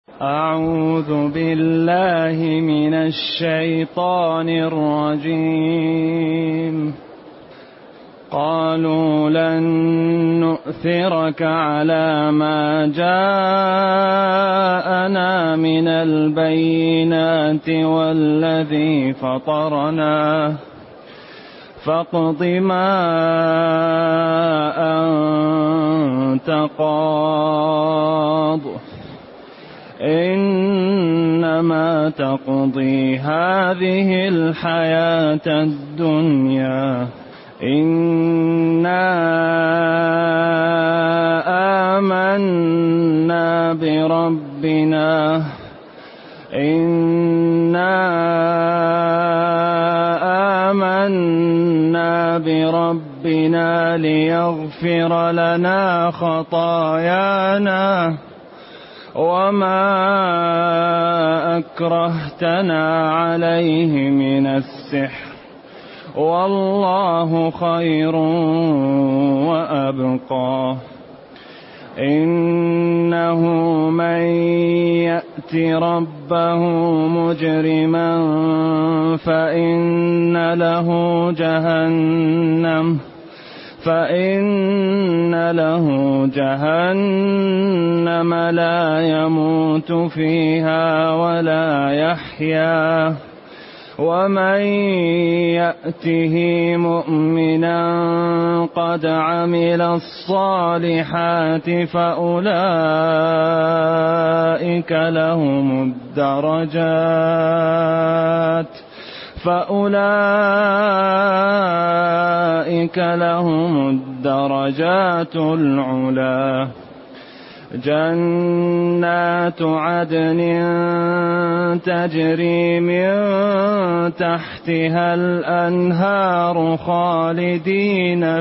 أعوذ بالله من الشيطان الرجيم. قالوا لن نؤثرك على ما جاءنا من البينات والذي فطرنا فاقض ما أنت قاض إنما تقضي هذه الحياة الدنيا إنا آمنا بربنا ليغفر لنا خطايانا وما أكرهتنا عليه من السحر والله خير وأبقى. إنه من يأت ربه مجرما فإن له جهنم لا يموت فيها ولا يحيا ومن يأته مؤمنا قد عمل الصالحات فأولئك لهم الدرجات العلا. جنات عدن تجري من تحتها الأنهار خالدين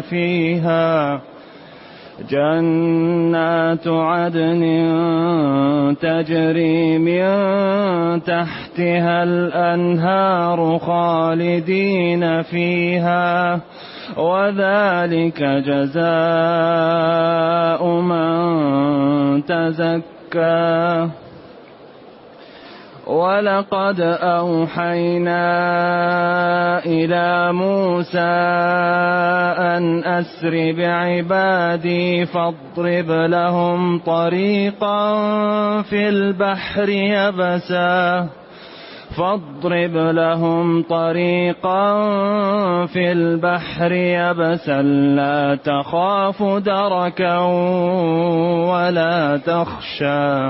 فيها وذلك جزاء من تزكى. ولقد أوحينا إلى موسى أن أسر بعبادي فاضرب لهم طريقا في البحر يبسا لا تخاف دركا ولا تخشى.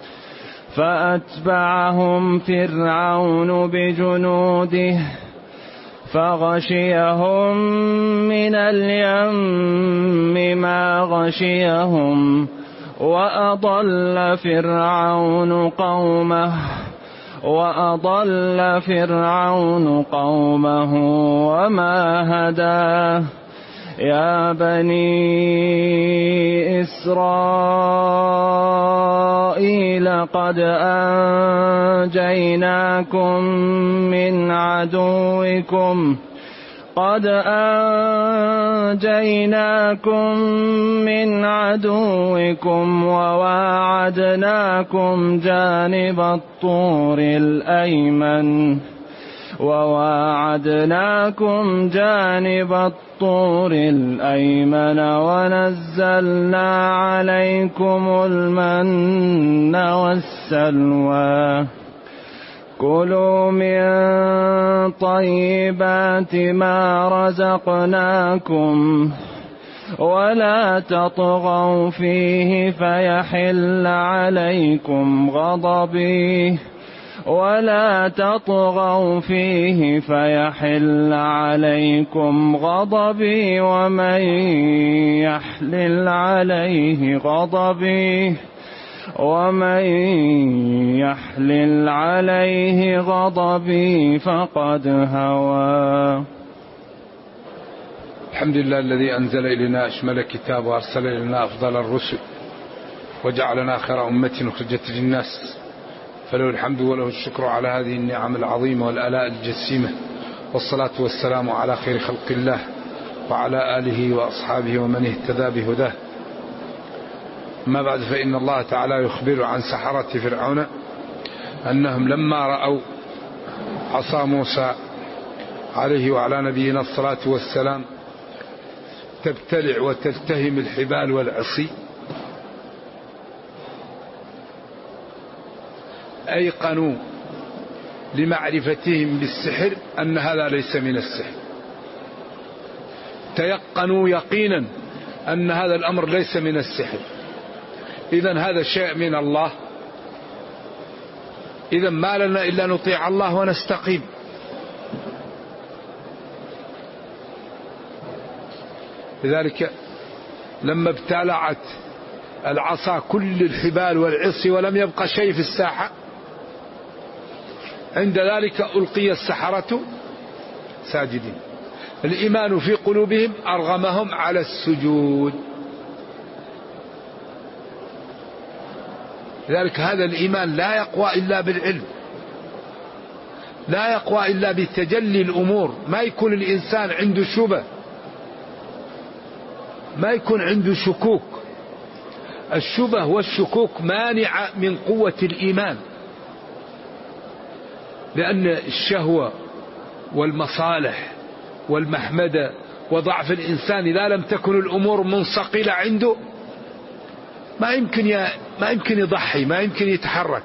فأتبعهم فرعون بجنوده فغشيهم من اليم ما غشيهم وأضل فرعون قومه وما هدى. يا بني إسرائيل قد أنجيناكم من عدوكم وواعدناكم جانب الطور الأيمن ونزلنا عليكم المن والسلوى. كلوا من طيبات ما رزقناكم ولا تطغوا فيه فيحل عليكم غضبي ومن يحلل عليه غضبي فقد هوى. الحمد لله الذي أنزل إلينا أشمل كتاب وأرسل إلينا أفضل الرسل وجعلنا خير أمة أخرجت للناس، فله الحمد وله الشكر على هذه النعم العظيمة والآلاء الجسيمة، والصلاة والسلام على خير خلق الله وعلى آله وأصحابه ومن اهتدى بهداه. ما بعد، فإن الله تعالى يخبر عن سحرة فرعون أنهم لما رأوا عصا موسى عليه وعلى نبينا الصلاة والسلام تبتلع وتلتهم الحبال والعصي أيقنوا لمعرفتهم بالسحر أن هذا ليس من السحر، تيقنوا يقينا أن هذا الأمر ليس من السحر، إذن هذا شيء من الله، إذن ما لنا إلا نطيع الله ونستقيم. لذلك لما ابتلعت العصا كل الحبال والعصي ولم يبقى شيء في الساحة، عند ذلك ألقي السحرة ساجدين. الإيمان في قلوبهم أرغمهم على السجود. لذلك هذا الإيمان لا يقوى إلا بالعلم، لا يقوى إلا بتجلي الأمور. ما يكون الإنسان عنده شبه، ما يكون عنده شكوك. الشبه والشكوك مانعة من قوة الإيمان، لأن الشهوة والمصالح والمحمدة وضعف الإنسان إذا لم تكن الأمور منصقلة عنده ما يمكن يضحي، ما يمكن يتحرك.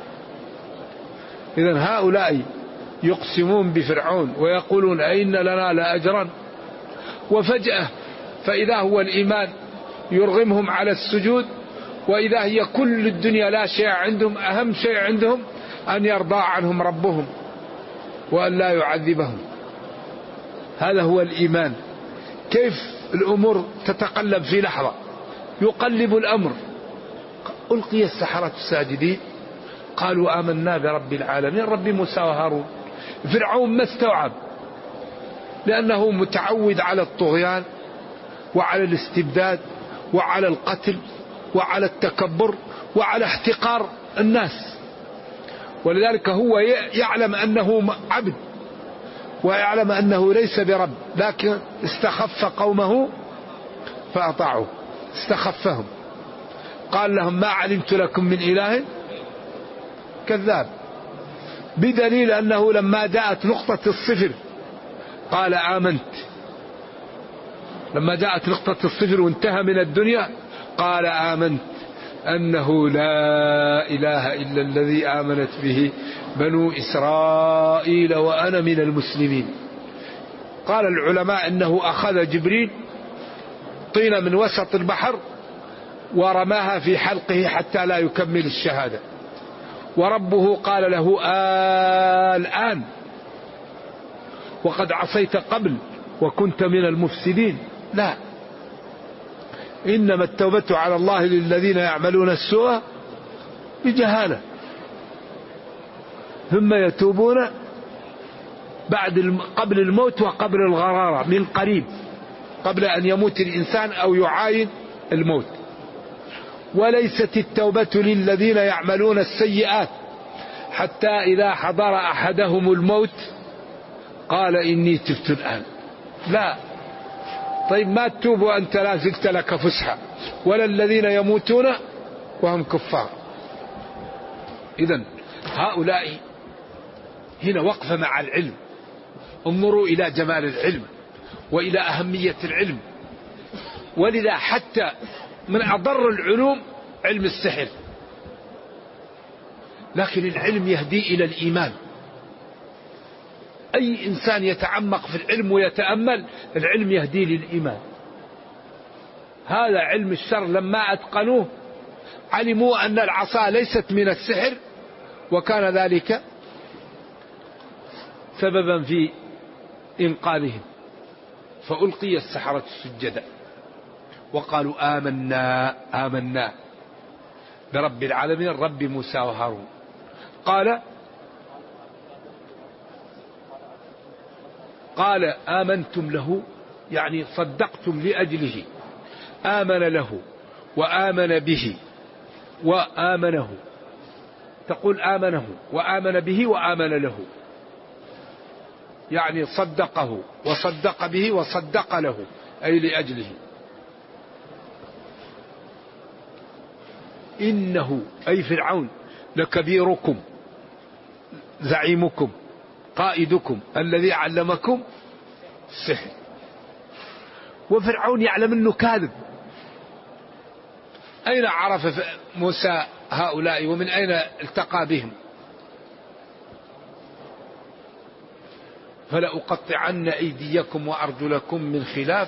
إذن هؤلاء يقسمون بفرعون ويقولون أئن لنا لأجرا، وفجأة فإذا هو الإيمان يرغمهم على السجود، وإذا هي كل الدنيا لا شيء عندهم، أهم شيء عندهم أن يرضى عنهم ربهم وأن لا يعذبهم. هذا هو الإيمان. كيف الأمور تتقلب في لحظة، يقلب الأمر. ألقي السحرة الساجدين قالوا آمنا برب العالمين، رب موسى وهارون. فرعون ما استوعب، لأنه متعود على الطغيان وعلى الاستبداد وعلى القتل وعلى التكبر وعلى احتقار الناس، ولذلك هو يعلم أنه عبد ويعلم أنه ليس برب، لكن استخف قومه فأطاعوه، استخفهم. قال لهم ما علمت لكم من إله، كذاب. بدليل أنه لما جاءت نقطة الصفر قال آمنت، لما جاءت نقطة الصفر وانتهى من الدنيا قال آمنت أنه لا إله إلا الذي آمنت به بنو إسرائيل وأنا من المسلمين. قال العلماء إنه أخذ جبريل طينة من وسط البحر ورماها في حلقه حتى لا يكمل الشهادة، وربه قال له الآن وقد عصيت قبل وكنت من المفسدين. لا، إنما التوبة على الله للذين يعملون السوء بجهالة ثم يتوبون قبل الموت وقبل الغرارة، من قريب، قبل أن يموت الإنسان أو يعاين الموت. وليست التوبة للذين يعملون السيئات حتى إذا حضر أحدهم الموت قال إني تبت الآن. لا، طيب ما تتوب وأنت لا زلت لك فسحة، ولا الذين يموتون وهم كفار. إذن هؤلاء هنا وقفة مع العلم. انظروا إلى جمال العلم وإلى أهمية العلم. ولذا حتى من أضر العلوم علم السحر، لكن العلم يهدي إلى الإيمان. أي إنسان يتعمق في العلم ويتأمل، العلم يهدي للإيمان. هذا علم الشر لما أتقنوه علموا أن العصا ليست من السحر، وكان ذلك سببا في إنقاذهم. فألقي السحرة سجدا وقالوا آمنا برب العالمين رب موسى وهارون. قال آمنتم له، يعني صدقتم لأجله. آمن له وآمن به وآمنه، تقول آمنه وآمن به وآمن له، يعني صدقه وصدق به وصدق له، أي لأجله. إنه أي فرعون لكبيركم زعيمكم قائدكم الذي علمكم السحر. وفرعون يعلم أنه كاذب. أين عرف موسى هؤلاء ومن أين التقى بهم؟ فلأقطعن أيديكم وأرجلكم من خلاف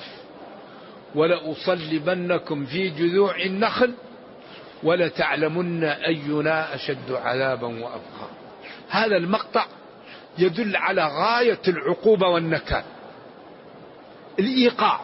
ولأصلبنكم في جذوع النخل ولتعلمن أينا أشد عذابا وأبقى. هذا المقطع يدل على غاية العقوبة والنكال. الإيقاع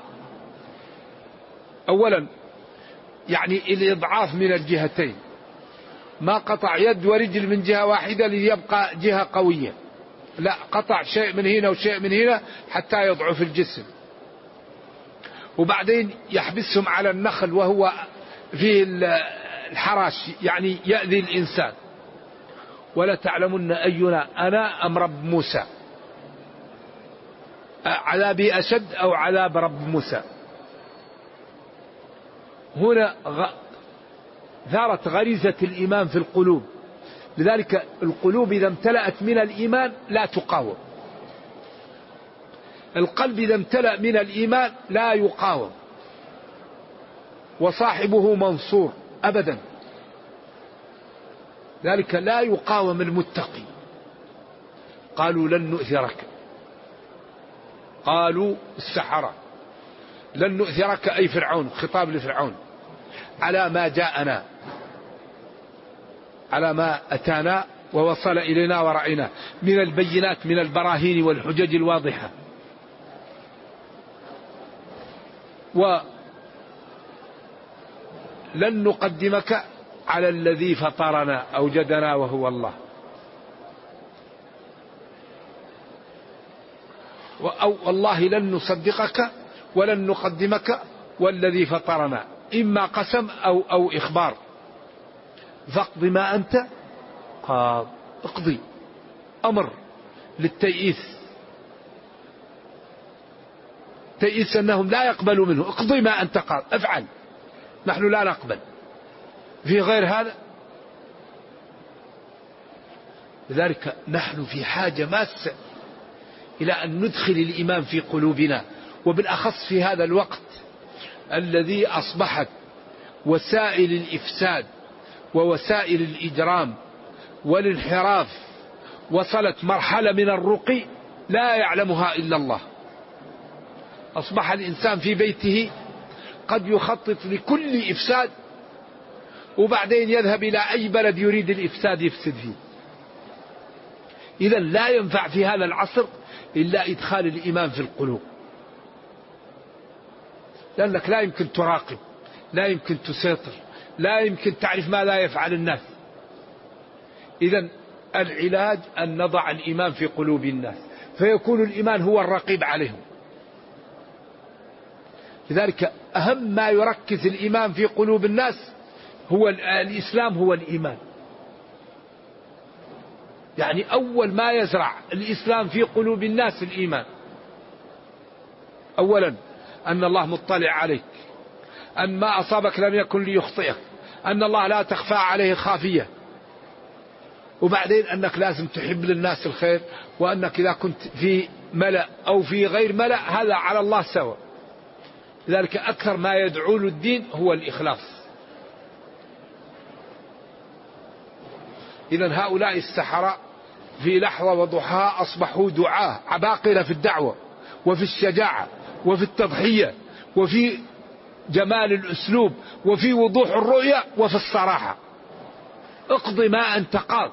أولا يعني الإضعاف من الجهتين، ما قطع يد ورجل من جهة واحدة ليبقى جهة قوية، لا، قطع شيء من هنا وشيء من هنا حتى يضعف الجسم. وبعدين يحبسهم على النخل وهو فيه الحراش يعني يأذي الإنسان. ولا تعلمن أينا أنا أم رب موسى، عذابي أشد أو عذاب رب موسى. هنا ثارت غريزة الإيمان في القلوب، لذلك القلوب إذا امتلأت من الإيمان لا تقاوم. القلب إذا امتلأ من الإيمان لا يقاوم، وصاحبه منصور أبدا. ذلك لا يقاوم المتقي. قالوا لن نؤثرك، قالوا السحرة لن نؤثرك أي فرعون، خطاب لفرعون، على ما جاءنا، على ما أتانا ووصل إلينا ورأينا من البينات، من البراهين والحجج الواضحة. ولن نقدمك على الذي فطرنا أوجدنا وهو الله. أو والله لن نصدقك ولن نقدمك والذي فطرنا، إما قسم أو إخبار. فاقض ما أنت قاض، اقضي، أمر للتيئيس، تيئيس أنهم لا يقبلوا منه. اقضي ما أنت قاض، افعل، نحن لا نقبل في غير هذا. لذلك نحن في حاجة ماسة إلى أن ندخل الإيمان في قلوبنا، وبالأخص في هذا الوقت الذي أصبحت وسائل الإفساد ووسائل الإجرام والانحراف وصلت مرحلة من الرقي لا يعلمها إلا الله. أصبح الإنسان في بيته قد يخطط لكل إفساد، وبعدين يذهب إلى أي بلد يريد الإفساد يفسد فيه. إذا لا ينفع في هذا العصر إلا إدخال الإيمان في القلوب، لأنك لا يمكن تراقب، لا يمكن تسيطر، لا يمكن تعرف ما لا يفعل الناس. إذا العلاج أن نضع الإيمان في قلوب الناس، فيكون الإيمان هو الرقيب عليهم. لذلك أهم ما يركز الإيمان في قلوب الناس هو الإسلام، هو الإيمان. يعني أول ما يزرع الإسلام في قلوب الناس الإيمان. أولا أن الله مطلع عليك، أن ما أصابك لم يكن ليخطئك، أن الله لا تخفى عليه خافية. وبعدين أنك لازم تحب للناس الخير، وأنك إذا كنت في ملأ أو في غير ملأ هذا على الله سواء. لذلك أكثر ما يدعو له الدين هو الإخلاص. إذن هؤلاء السحرة في لحظة وضحاها أصبحوا دعاة عباقرة في الدعوة وفي الشجاعة وفي التضحية وفي جمال الأسلوب وفي وضوح الرؤية وفي الصراحة. اقض ما أنت قاض.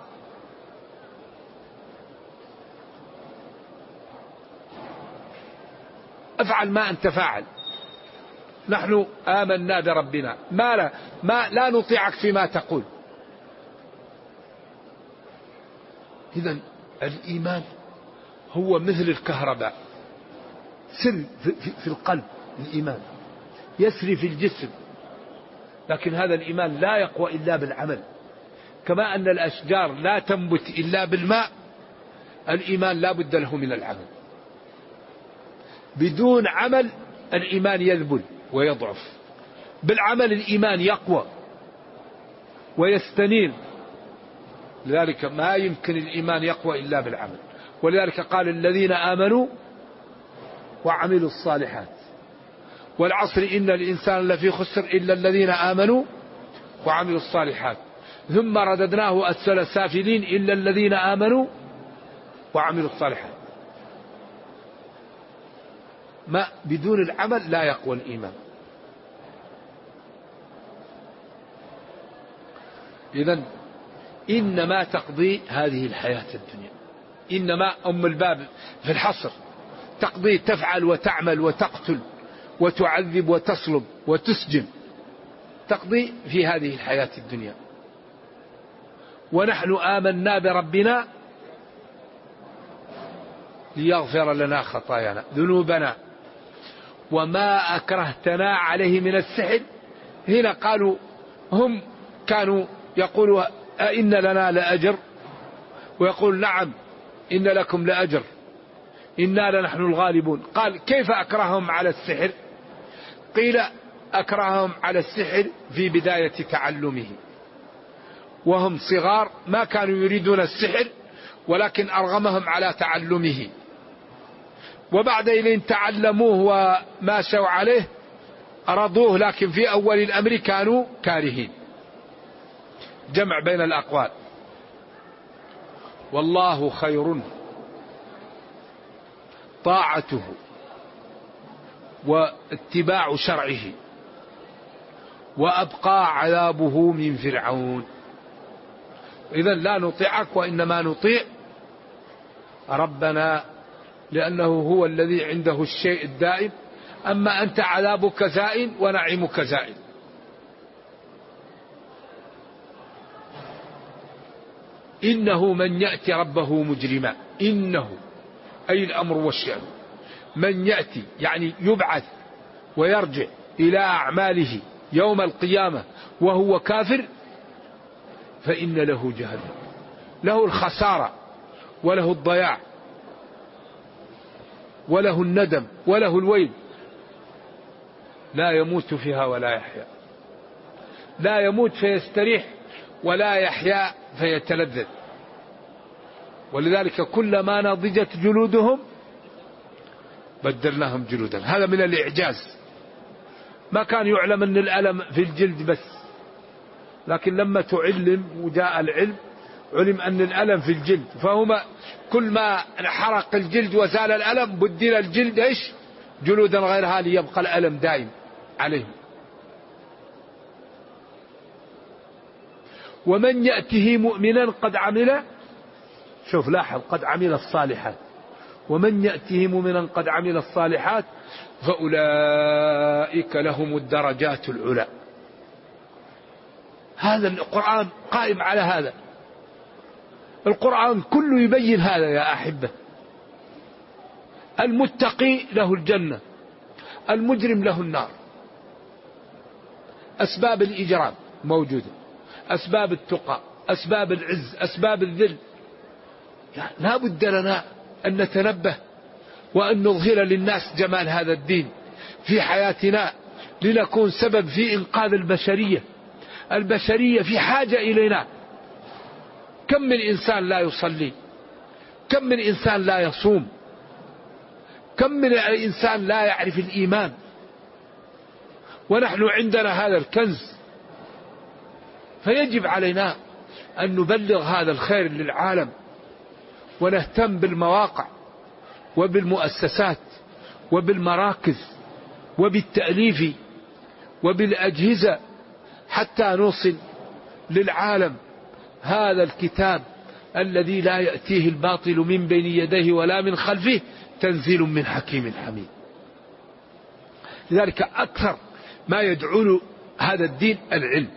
افعل ما أنت فاعل. نحن آمنا بربنا، لا نطيعك فيما تقول. إذن الإيمان هو مثل الكهرباء، سر في القلب. الإيمان يسري في الجسم، لكن هذا الإيمان لا يقوى إلا بالعمل. كما أن الأشجار لا تنبت إلا بالماء، الإيمان لا بد له من العمل. بدون عمل الإيمان يذبل ويضعف، بالعمل الإيمان يقوى. ويستنير. لذلك ما يمكن الإيمان يقوى إلا بالعمل. ولذلك قال الذين آمنوا وعملوا الصالحات والعصر إن الإنسان لفي خسر إلا الذين آمنوا وعملوا الصالحات ثم رددناه أسفل سافلين إلا الذين آمنوا وعملوا الصالحات. ما بدون العمل لا يقوى الإيمان. إذن إنما تقضي هذه الحياة الدنيا. إنما أم الباب في الحصر تقضي، تفعل وتعمل وتقتل وتعذب وتصلب وتسجن، تقضي في هذه الحياة الدنيا. ونحن آمنا بربنا ليغفر لنا خطايانا ذنوبنا وما أكرهتنا عليه من السحر. هنا قالوا هم كانوا يقولوا أئن لنا لأجر، ويقول نعم إن لكم لأجر إنا لنحن الغالبون. قال كيف أكرههم على السحر؟ قيل أكرههم على السحر في بداية تعلمه وهم صغار ما كانوا يريدون السحر، ولكن أرغمهم على تعلمه، وبعد إذن تعلموه وماشوا عليه أرضوه، لكن في أول الأمر كانوا كارهين. جمع بين الأقوال. والله خير طاعته واتباع شرعه وأبقى عذابه من فرعون. إذن لا نطيعك وإنما نطيع ربنا لأنه هو الذي عنده الشيء الدائم، أما أنت عذابك زائل ونعيمك زائل. إنه من يأتي ربه مجرما، إنه أي الأمر والشأن، من يأتي يعني يبعث ويرجع إلى أعماله يوم القيامة وهو كافر فإن له جهنم، له الخسارة وله الضياع وله الندم وله الويل، لا يموت فيها ولا يحيا، لا يموت فيستريح ولا يحيا فيتلذذ. ولذلك كلما نضجت جلودهم بدلناهم جلودا. هذا من الإعجاز. ما كان يعلم أن الألم في الجلد بس، لكن لما تعلم وجاء العلم علم أن الألم في الجلد، فهما كل ما حرق الجلد وزال الألم بدل الجلد إيش جلودا غيرها ليبقى الألم دائم عليهم. ومن يأته مؤمنا قد عمل، شوف لاحظ قد عمل الصالحات، ومن يأته مؤمنا قد عمل الصالحات فأولئك لهم الدرجات العلى. هذا القرآن قائم على هذا، القرآن كله يبين هذا يا أحبة. المتقي له الجنة، المجرم له النار. أسباب الإجرام موجودة، أسباب التقى، أسباب العز، أسباب الذل. يعني لا بد لنا أن نتنبه وأن نظهر للناس جمال هذا الدين في حياتنا لنكون سبب في إنقاذ البشرية. البشرية في حاجة إلينا. كم من إنسان لا يصلي، كم من إنسان لا يصوم، كم من إنسان لا يعرف الإيمان، ونحن عندنا هذا الكنز. فيجب علينا أن نبلغ هذا الخير للعالم، ونهتم بالمواقع وبالمؤسسات وبالمراكز وبالتأليف وبالأجهزة حتى نوصل للعالم هذا الكتاب الذي لا يأتيه الباطل من بين يديه ولا من خلفه تنزيل من حكيم حميد. لذلك أكثر ما يدعو هذا الدين العلم.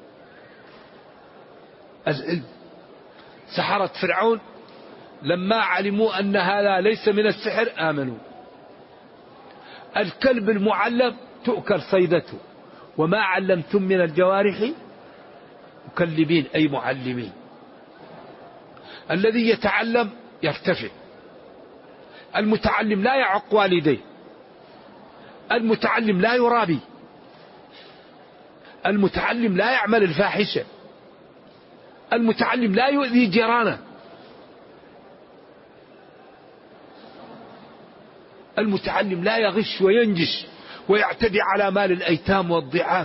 العلم. سحرة فرعون لما علموا أن هذا ليس من السحر آمنوا. الكلب المعلم تؤكل صيدته، وما علمتم من الجوارح مكلبين أي معلمين. الذي يتعلم يرتفع. المتعلم لا يعق والديه، المتعلم لا يرابي، المتعلم لا يعمل الفاحشة، المتعلم لا يؤذي جيرانه، المتعلم لا يغش وينجش ويعتدي على مال الأيتام والضعاف،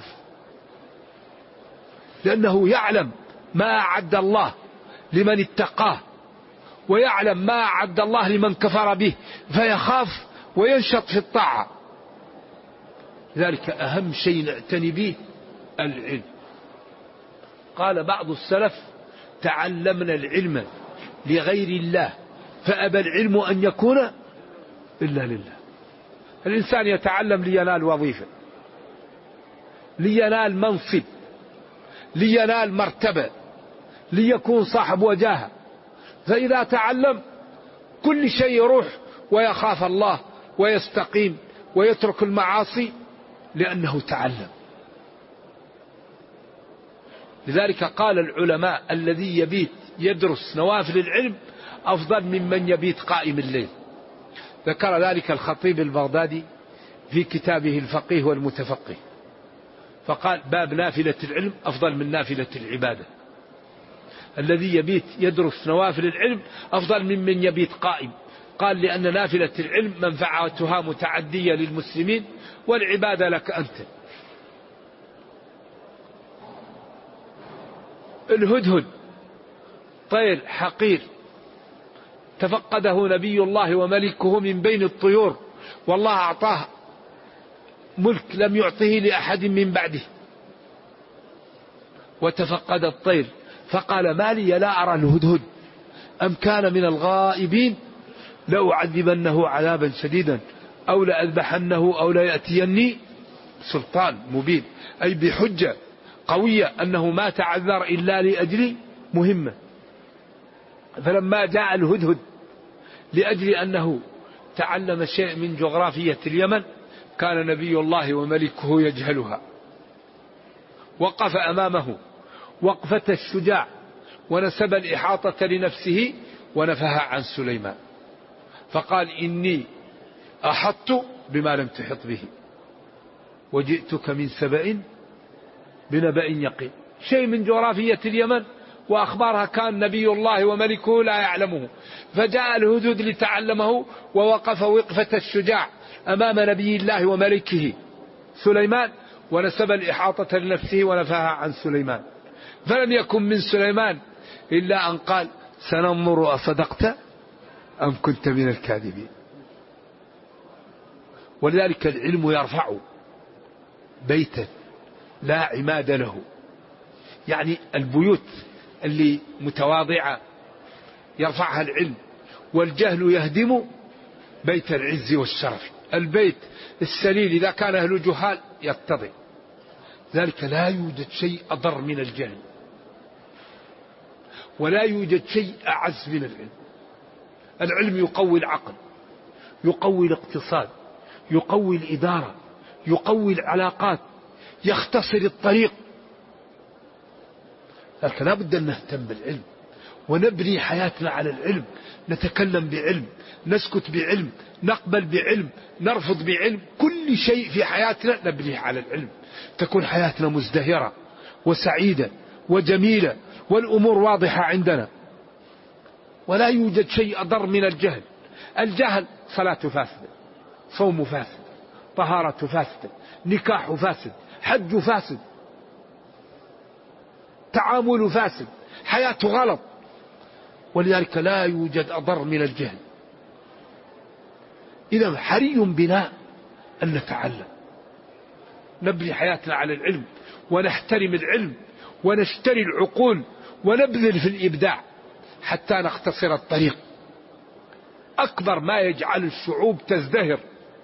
لأنه يعلم ما أعد الله لمن اتقاه، ويعلم ما أعد الله لمن كفر به، فيخاف وينشط في الطاعة. ذلك أهم شيء نعتني به العلم. قال بعض السلف: تعلمنا العلم لغير الله فأبى العلم أن يكون إلا لله. الإنسان يتعلم لينال وظيفة، لينال منصب، لينال مرتبة، ليكون صاحب وجاهة، فإذا تعلم كل شيء يروح ويخاف الله ويستقيم ويترك المعاصي لأنه تعلم. لذلك قال العلماء: الذي يبيت يدرس نوافل العلم أفضل ممن يبيت قائم الليل. ذكر ذلك الخطيب البغدادي في كتابه الفقيه والمتفقه، فقال: باب نافلة العلم أفضل من نافلة العبادة. الذي يبيت يدرس نوافل العلم أفضل ممن يبيت قائم. قال: لأن نافلة العلم منفعتها متعدية للمسلمين، والعبادة لك أنت. الهدهد طير حقير تفقده نبي الله وملكه من بين الطيور، والله أعطاه ملك لم يعطه لأحد من بعده، وتفقد الطير فقال: ما لي لا أرى الهدهد أم كان من الغائبين لأعذبنه عذابا شديدا أو لأذبحنه أو ليأتيني سلطان مبين، أي بحجة قوية أنه ما تعذر إلا لأجل مهمة. فلما جاء الهدهد لأجل أنه تعلم شيء من جغرافية اليمن، كان نبي الله وملكه يجهلها، وقف أمامه وقفة الشجاع ونسب الإحاطة لنفسه ونفها عن سليمان، فقال: إني أحطت بما لم تحط به وجئتك من سبأ بنبأ يقين. شيء من جغرافية اليمن وأخبارها كان نبي الله وملكه لا يعلمه، فجاء الهدهد لتعلمه ووقف وقفة الشجاع أمام نبي الله وملكه سليمان، ونسب الإحاطة لنفسه ونفاها عن سليمان. فلم يكن من سليمان إلا أن قال: سننظر أصدقت أم كنت من الكاذبين. ولذلك العلم يرفع بيتا لا عماد له، يعني البيوت اللي متواضعة يرفعها العلم، والجهل يهدم بيت العز والشرف. البيت السليل إذا كان أهل جهال يتضع. ذلك لا يوجد شيء أضر من الجهل، ولا يوجد شيء أعز من العلم. العلم يقوي العقل، يقوي الاقتصاد، يقوي الإدارة، يقوي العلاقات، يختصر الطريق. لكن لا بد أن نهتم بالعلم ونبني حياتنا على العلم، نتكلم بعلم، نسكت بعلم، نقبل بعلم، نرفض بعلم. كل شيء في حياتنا نبنيه على العلم، تكون حياتنا مزدهرة وسعيدة وجميلة والأمور واضحة عندنا. ولا يوجد شيء أضر من الجهل. الجهل صلاة فاسدة، صوم فاسد، طهارة فاسدة، نكاح فاسد، حج فاسد، تعامل فاسد، حياة غلط. ولذلك لا يوجد أضر من الجهل. إذا حري بنا أن نتعلم، نبني حياتنا على العلم، ونحترم العلم، ونشتري العقول، ونبذل في الإبداع حتى نختصر الطريق. أكبر ما يجعل الشعوب تزدهر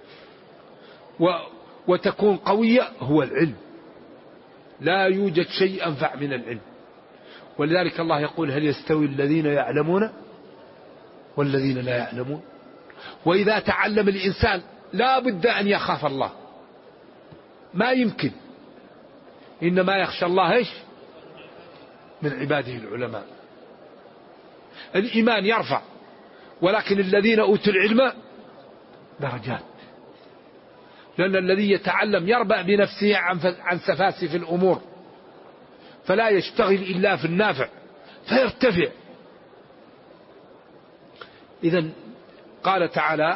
وتكون قوية هو العلم. لا يوجد شيء أنفع من العلم. ولذلك الله يقول: هل يستوي الذين يعلمون والذين لا يعلمون؟ وإذا تعلم الإنسان لا بد أن يخاف الله، ما يمكن. إنما يخشى الله إيش؟ من عباده العلماء. الإيمان يرفع، ولكن الذين أوتوا العلم درجات، لأن الذي يتعلم يربأ بنفسه عن سفاسف الأمور، فلا يشتغل إلا في النافع، فيرتفع. إذن قال تعالى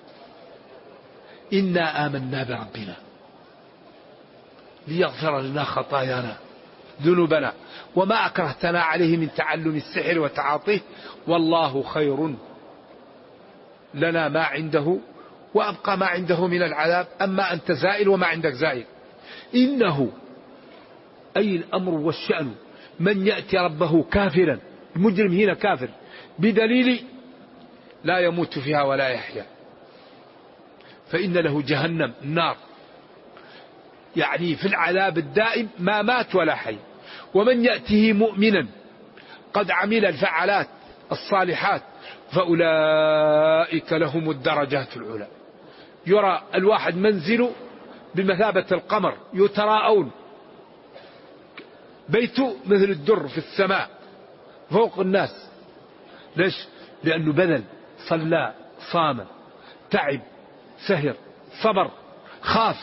إنا آمنا بربنا ليغفر لنا خطايانا ذنوبنا وما أكرهتنا عليه من تعلم السحر وتعاطيه والله خير لنا ما عنده وأبقى ما عنده من العذاب أما أنت زائل وما عندك زائل. إنه أي الأمر والشأن من يأتي ربه كافرا، المجرم هنا كافر بدليل لا يموت فيها ولا يحيا فإن له جهنم النار، يعني في العذاب الدائم ما مات ولا حي. ومن يأته مؤمنا قد عمل الفعالات الصالحات فأولئك لهم الدرجات العلى. يرى الواحد منزله بمثابة القمر يتراءون، بيته مثل الدر في السماء فوق الناس. ليش؟ لأنه بذل، صلى، صام، تعب، سهر، صبر، خاف.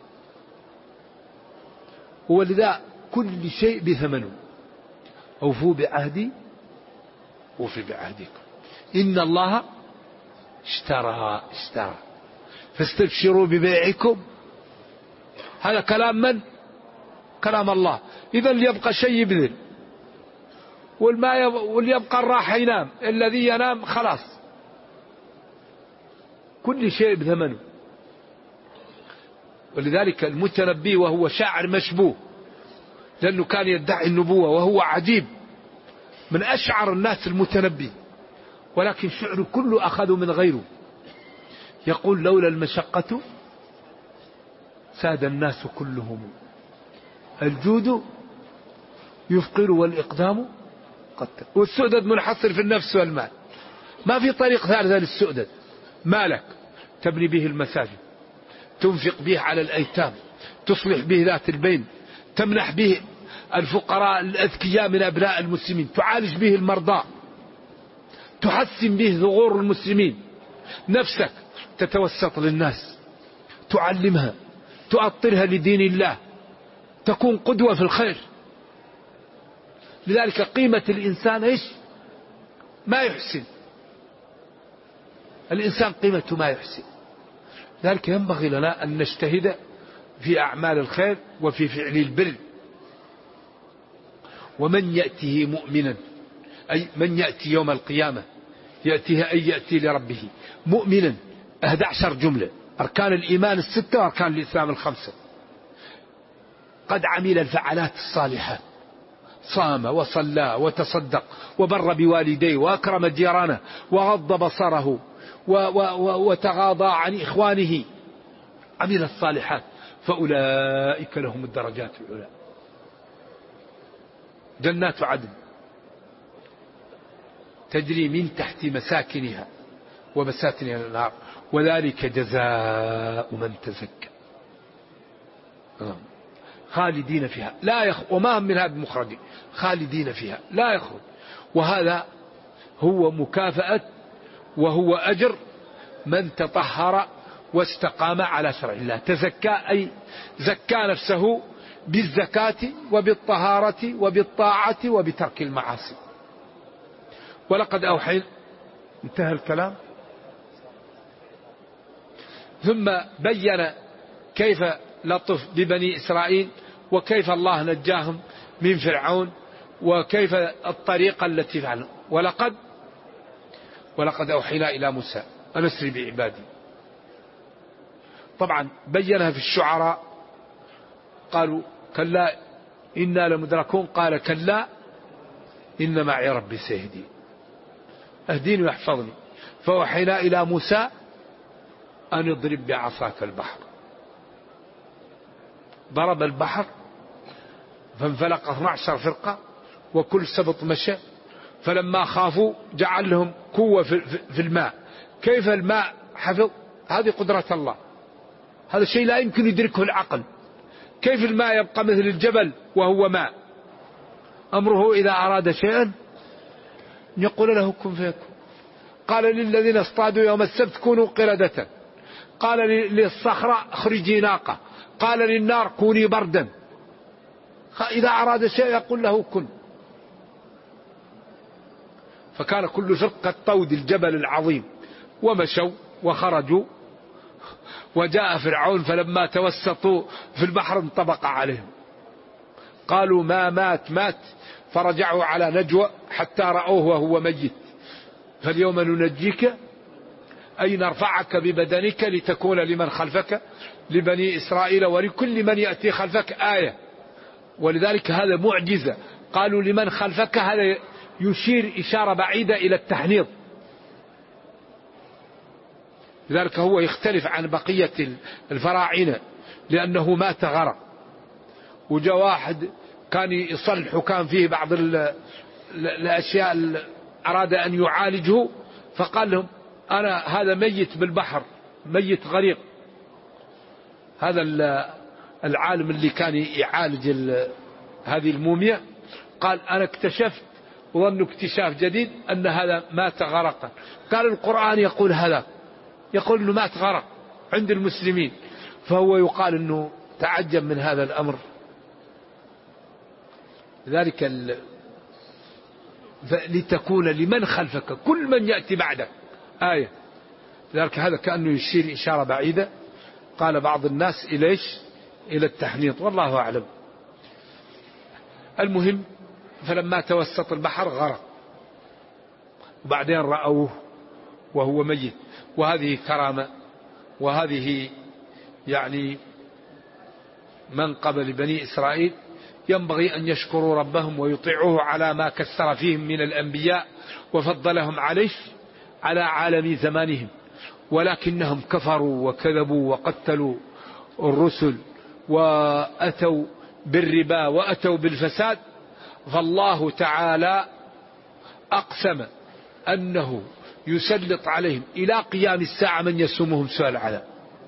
ولذا كل شيء بثمنه. أوفوا بعهدي وفي بعهدكم إن الله اشترى فاستبشروا ببيعكم. هذا كلام من؟ كلام الله. إذا ليبقى شيء يبذل، وليبقى الراح ينام، الذي ينام خلاص. كل شيء بثمنه. ولذلك المتنبي وهو شاعر مشبوه لأنه كان يدعي النبوة وهو عجيب من أشعر الناس المتنبي، ولكن شعره كله أخذوا من غيره. يقول لولا المشقة ساد الناس كلهم، الجود يفقر والإقدام قتل. والسؤدد منحصر في النفس والمال، ما في طريق ثالث للسؤدد. مالك تبني به المساجد، تنفق به على الأيتام، تصلح به ذات البين، تمنح به الفقراء الأذكياء من أبناء المسلمين، تعالج به المرضى، تحسن به ثغور المسلمين. نفسك تتوسط للناس، تعلمها، تؤطرها لدين الله، تكون قدوة في الخير. لذلك قيمة الإنسان إيش؟ ما يحسن. الإنسان قيمته ما يحسن. لذلك ينبغي لنا أن نجتهد في أعمال الخير وفي فعل البر. ومن يأته مؤمنا أي من يأتي يوم القيامة، يأتيها أي يأتي لربه مؤمنا. 11 جملة، أركان الإيمان 6 وأركان الإسلام 5. قد عمل الفعالات الصالحات، صام وصلى وتصدق وبر بوالديه وأكرم جيرانه وغض بصره وتغاضى عن إخوانه، عمل الصالحات فأولئك لهم الدرجات العلى، جنات عدن تجري من تحت مساكنها وبساتنها النار وذلك جزاء من تزكى خالدين فيها لا وما هم من هذا بمخرج، خالدين فيها لا يخرج. وهذا هو مكافأة وهو أجر من تطهر واستقام على شرع الله. تزكى أي زكى نفسه بالزكاة وبالطهارة وبالطاعة وبترك المعاصي. ولقد أوحينا، انتهى الكلام. ثم بين كيف لطف ببني إسرائيل وكيف الله نجاهم من فرعون وكيف الطريقة التي فعلوا. ولقد أوحينا إلى موسى أن أسر بعبادي. طبعا بينها في الشعراء، قالوا كلا إنا لمدركون، قال كلا إن معي ربي سيهدي، أهديني ويحفظني. فأوحينا إلى موسى أن يضرب بعصاك البحر، ضرب البحر فانفلق 12 فرقة وكل سبط مشى. فلما خافوا جعل لهم قوة في الماء. كيف الماء حفظ؟ هذه قدرة الله، هذا شيء لا يمكن يدركه العقل. كيف الماء يبقى مثل الجبل وهو ماء؟ أمره إذا أراد شيئا يقول له كن فيكون. قال للذين اصطادوا يوم السبت كونوا قردة، قال للصخرة اخرجي ناقة، قال للنار كوني بردا. إذا أراد شيء يقول له كن. فكان كل فرقة طود الجبل العظيم، ومشوا وخرجوا، وجاء فرعون فلما توسطوا في البحر انطبق عليهم، قالوا ما مات، فرجعوا على نجوى حتى رأوه وهو ميت. فاليوم ننجيك أي نرفعك ببدنك لتكون لمن خلفك، لبني إسرائيل ولكل من يأتي خلفك آية. ولذلك هذا معجزة. قالوا لمن خلفك، هذا يشير إشارة بعيدة إلى التحنيط. لذلك هو يختلف عن بقية الفراعنة لأنه مات غرق. وجاء واحد كان يصلح وكان فيه بعض الأشياء أراد أن يعالجه، فقال لهم أنا هذا ميت بالبحر، ميت غريق. هذا العالم اللي كان يعالج هذه الموميا قال أنا اكتشفت، وظنوا اكتشاف جديد، أن هذا مات غرقا. قال القرآن يقول هذا، يقول أنه مات غرق عند المسلمين. فهو يقال أنه تعجب من هذا الأمر. لذلك لتكون لمن خلفك كل من يأتي بعدك آية. لذلك هذا كأنه يشير إشارة بعيدة. قال بعض الناس إليش؟ إلى التحنيط، والله أعلم. المهم فلما توسط البحر غرق، وبعدين رأوه وهو ميت. وهذه كرامة، وهذه يعني منقبة لبني إسرائيل. ينبغي أن يشكروا ربهم ويطيعوه على ما كثر فيهم من الأنبياء وفضلهم عليه على عالم زمانهم، ولكنهم كفروا وكذبوا وقتلوا الرسل وأتوا بالربا وأتوا بالفساد. فالله تعالى أقسم أنه يسلط عليهم إلى قيام الساعة من يسومهم سوء العذاب،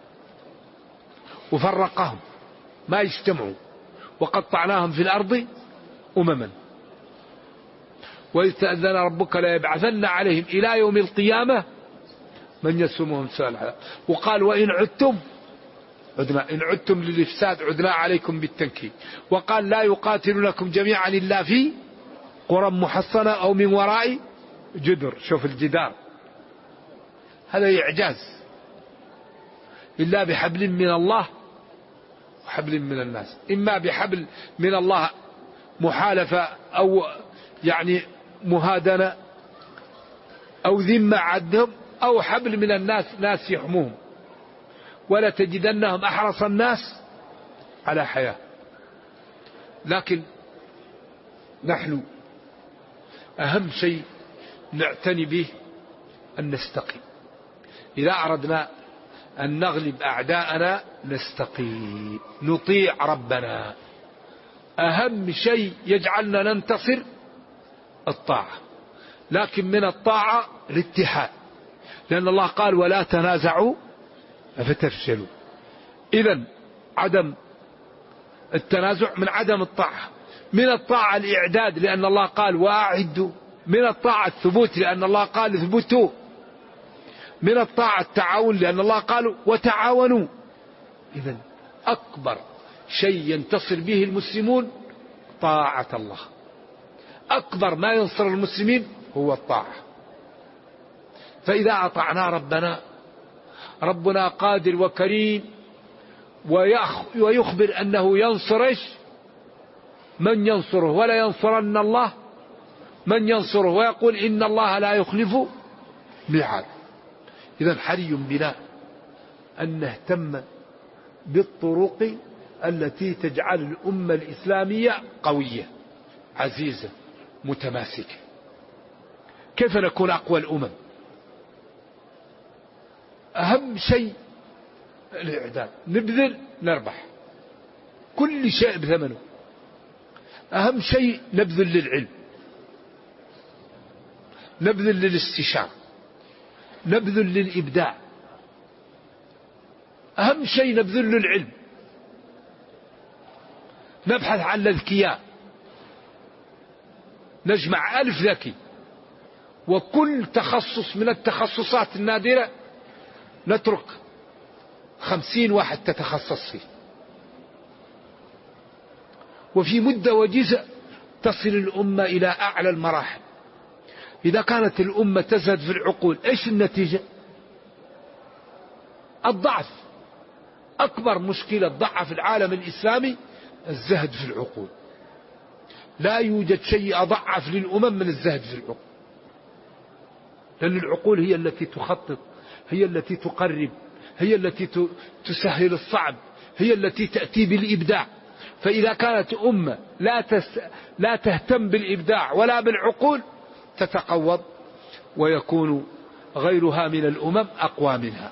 وفرقهم ما يجتمعوا، وقطعناهم في الأرض أمما، وإذ تأذن ربك لا يبعثن عليهم إلى يوم القيامة من يسومهم سوء العذاب. وقال وإن عدتم عدنا، إن عدتم للإفساد عدنا عليكم بالتنكيل. وقال لا يقاتلونكم جميعا إلا في قرى محصنة أو من وراء جدر. شوف الجدار، هذا إعجاز. إلا بحبل من الله وحبل من الناس. إما بحبل من الله محالفة أو يعني مهادنة أو ذمة عدهم، أو حبل من الناس ناس يحموهم. ولا تجدنهم أحرص الناس على حياة. لكن نحن أهم شيء نعتني به أن نستقيم. إذا أردنا أن نغلب أعداءنا نستقيم، نطيع ربنا. أهم شيء يجعلنا ننتصر الطاعة. لكن من الطاعة الاتحاد، لأن الله قال ولا تنازعوا فتفشلوا. إذن عدم التنازع من عدم الطاعة. من الطاعة الإعداد، لأن الله قال وأعدوا. من الطاعة الثبوت، لأن الله قال اثبتوا. من الطاعة التعاون، لأن الله قال وتعاونوا. إذن أكبر شيء ينتصر به المسلمون طاعة الله. أكبر ما ينصر المسلمين هو الطاعة. فإذا أطعنا ربنا قادر وكريم، ويخبر أنه ينصر من ينصره، ولا ينصرن الله من ينصره، ويقول إن الله لا يخلف ميعاد. إذن حري بنا أن نهتم بالطرق التي تجعل الأمة الإسلامية قوية عزيزة متماسكة. كيف نكون أقوى الأمم؟ أهم شيء الإعداد، نبذل نربح، كل شيء بثمنه. أهم شيء نبذل للعلم، نبذل للاستشارة، نبذل للإبداع. أهم شيء نبذل للعلم، نبحث عن الأذكياء، نجمع 1000 ذكي، وكل تخصص من التخصصات النادرة نترك 50 واحد تتخصص فيه، وفي مدة وجيزة تصل الأمة إلى أعلى المراحل. إذا كانت الأمة تزهد في العقول إيش النتيجة؟ الضعف. أكبر مشكلة ضعف العالم الإسلامي الزهد في العقول. لا يوجد شيء أضعف للأمم من الزهد في العقول، لأن العقول هي التي تخطط، هي التي تقرب، هي التي تسهل الصعب، هي التي تأتي بالإبداع. فإذا كانت أمة لا تهتم بالإبداع ولا بالعقول تتقوض، ويكون غيرها من الأمم أقوى منها.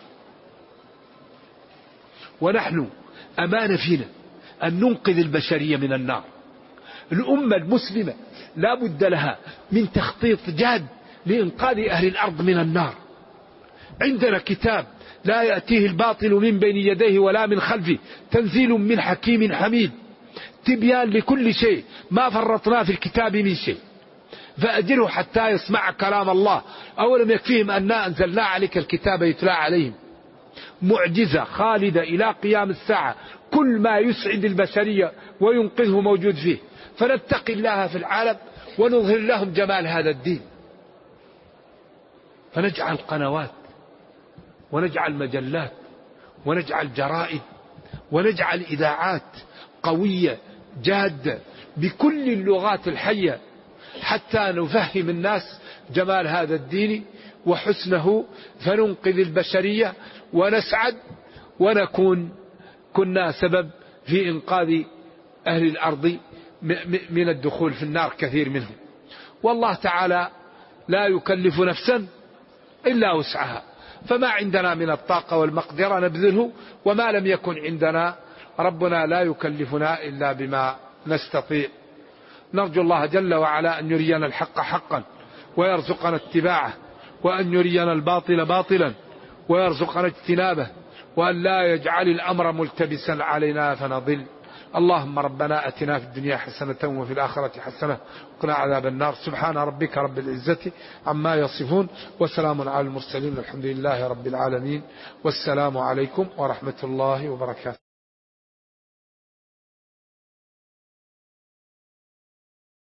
ونحن أمانة فينا أن ننقذ البشرية من النار. الأمة المسلمة لا بد لها من تخطيط جاد لإنقاذ أهل الأرض من النار. عندنا كتاب لا يأتيه الباطل من بين يديه ولا من خلفه، تنزيل من حكيم حميد، تبيان لكل شيء، ما فرطنا في الكتاب من شيء. فأجره حتى يسمع كلام الله. أولم يكفيهم أننا أنزلنا عليك الكتاب يتلى عليهم. معجزة خالدة إلى قيام الساعة. كل ما يسعد البشرية وينقذه موجود فيه. فنتقي الله في العالم ونظهر لهم جمال هذا الدين. فنجعل قنوات، ونجعل مجلات، ونجعل جرائد، ونجعل إذاعات قوية جادة بكل اللغات الحية، حتى نفهم الناس جمال هذا الدين وحسنه، فننقذ البشرية ونسعد، كنا سبب في إنقاذ أهل الأرض من الدخول في النار كثير منهم. والله تعالى لا يكلف نفسا إلا وسعها، فما عندنا من الطاقة والمقدرة نبذله، وما لم يكن عندنا ربنا لا يكلفنا إلا بما نستطيع. نرجو الله جل وعلا أن يرينا الحق حقا ويرزقنا اتباعه، وأن يرينا الباطل باطلا ويرزقنا اجتنابه، وأن لا يجعل الأمر ملتبسا علينا فنضل. اللهم ربنا أتنا في الدنيا حسنة وفي الآخرة حسنة وقنا عذاب النار. سبحان ربك رب العزة عما يصفون، وسلام على المرسلين، الحمد لله رب العالمين، والسلام عليكم ورحمة الله وبركاته.